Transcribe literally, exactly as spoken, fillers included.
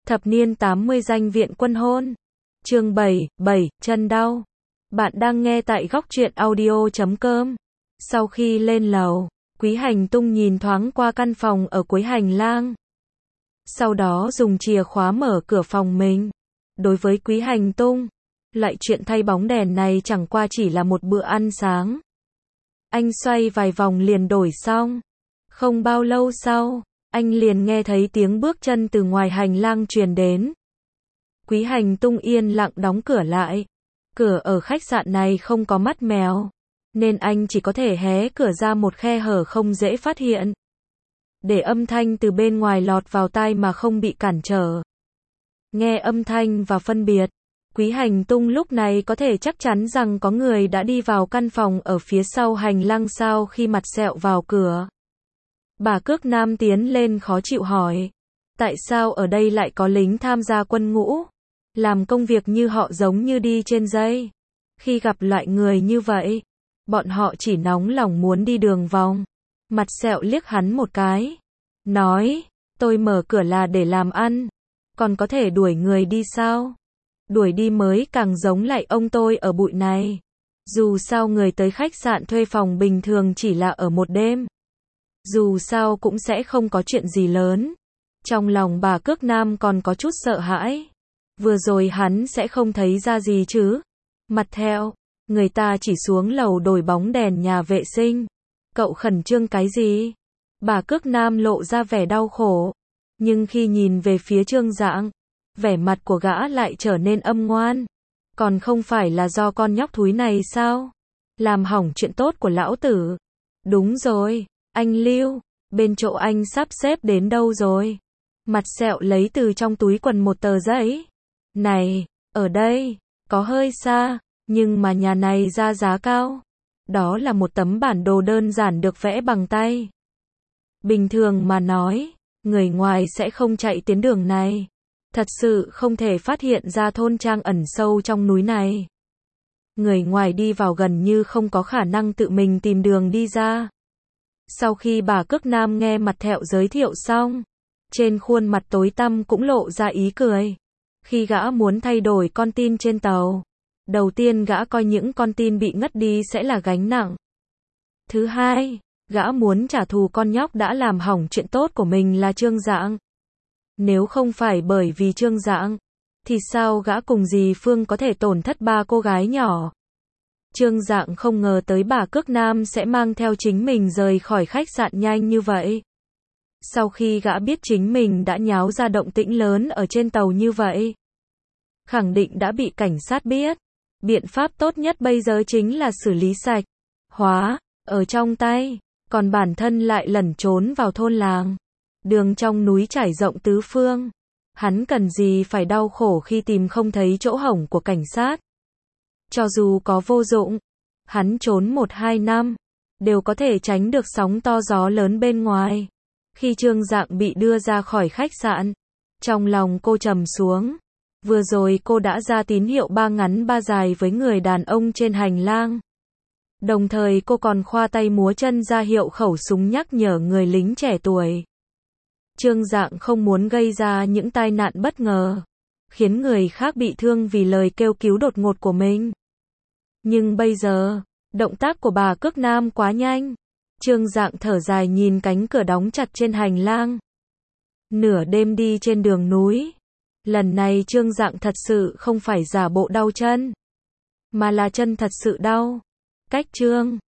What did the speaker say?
Thập niên tám mươi danh viện quân hôn. Chương bảy, bảy, chân đau. Bạn đang nghe tại góc truyện audio chấm com. Sau khi lên lầu, Quý Hành Tung nhìn thoáng qua căn phòng ở cuối hành lang. Sau đó dùng chìa khóa mở cửa phòng mình. Đối với Quý Hành Tung, loại chuyện thay bóng đèn này chẳng qua chỉ là một bữa ăn sáng. Anh xoay vài vòng liền đổi xong. Không bao lâu sau, anh liền nghe thấy tiếng bước chân từ ngoài hành lang truyền đến. Quý Hành Tung yên lặng đóng cửa lại. Cửa ở khách sạn này không có mắt mèo, nên anh chỉ có thể hé cửa ra một khe hở không dễ phát hiện, để âm thanh từ bên ngoài lọt vào tai mà không bị cản trở. Nghe âm thanh và phân biệt, Quý Hành Tung lúc này có thể chắc chắn rằng có người đã đi vào căn phòng ở phía sau hành lang sau khi mặt sẹo vào cửa. Bà Cước Nam tiến lên khó chịu hỏi, tại sao ở đây lại có lính tham gia quân ngũ? Làm công việc như họ giống như đi trên dây. Khi gặp loại người như vậy, bọn họ chỉ nóng lòng muốn đi đường vòng. Mặt sẹo liếc hắn một cái, nói, tôi mở cửa là để làm ăn, còn có thể đuổi người đi sao? Đuổi đi mới càng giống lại ông tôi ở bụi này. Dù sao người tới khách sạn thuê phòng bình thường chỉ là ở một đêm. Dù sao cũng sẽ không có chuyện gì lớn. Trong lòng bà Cước Nam còn có chút sợ hãi. Vừa rồi hắn sẽ không thấy ra gì chứ. Mặt theo, người ta chỉ xuống lầu đổi bóng đèn nhà vệ sinh. Cậu khẩn trương cái gì? Bà Cước Nam lộ ra vẻ đau khổ. Nhưng khi nhìn về phía Trương Dạng, vẻ mặt của gã lại trở nên âm ngoan. Còn không phải là do con nhóc thúi này sao? Làm hỏng chuyện tốt của lão tử. Đúng rồi, anh Lưu, bên chỗ anh sắp xếp đến đâu rồi? Mặt sẹo lấy từ trong túi quần một tờ giấy. Này, ở đây, có hơi xa, nhưng mà nhà này ra giá cao. Đó là một tấm bản đồ đơn giản được vẽ bằng tay. Bình thường mà nói, người ngoài sẽ không chạy tuyến đường này. Thật sự không thể phát hiện ra thôn trang ẩn sâu trong núi này. Người ngoài đi vào gần như không có khả năng tự mình tìm đường đi ra. Sau khi bà Cước Nam nghe mặt thẹo giới thiệu xong, trên khuôn mặt tối tăm cũng lộ ra ý cười. Khi gã muốn thay đổi con tin trên tàu, đầu tiên gã coi những con tin bị ngất đi sẽ là gánh nặng. Thứ hai, gã muốn trả thù con nhóc đã làm hỏng chuyện tốt của mình là Trương Dạng. Nếu không phải bởi vì Trương Dạng, thì sao gã cùng dì Phương có thể tổn thất ba cô gái nhỏ? Trương Dạng không ngờ tới bà Cước Nam sẽ mang theo chính mình rời khỏi khách sạn nhanh như vậy. Sau khi gã biết chính mình đã nháo ra động tĩnh lớn ở trên tàu như vậy, khẳng định đã bị cảnh sát biết. Biện pháp tốt nhất bây giờ chính là xử lý sạch, hóa, ở trong tay, còn bản thân lại lẩn trốn vào thôn làng. Đường trong núi trải rộng tứ phương. Hắn cần gì phải đau khổ khi tìm không thấy chỗ hổng của cảnh sát. Cho dù có vô dụng, hắn trốn một hai năm, đều có thể tránh được sóng to gió lớn bên ngoài. Khi Trương Dạng bị đưa ra khỏi khách sạn, trong lòng cô trầm xuống. Vừa rồi cô đã ra tín hiệu ba ngắn ba dài với người đàn ông trên hành lang. Đồng thời cô còn khoa tay múa chân ra hiệu khẩu súng nhắc nhở người lính trẻ tuổi. Trương Dạng không muốn gây ra những tai nạn bất ngờ, khiến người khác bị thương vì lời kêu cứu đột ngột của mình. Nhưng bây giờ, động tác của bà Cước Nam quá nhanh. Trương Dạng thở dài nhìn cánh cửa đóng chặt trên hành lang. Nửa đêm đi trên đường núi. Lần này Trương Dạng thật sự không phải giả bộ đau chân, mà là chân thật sự đau. Cách Trương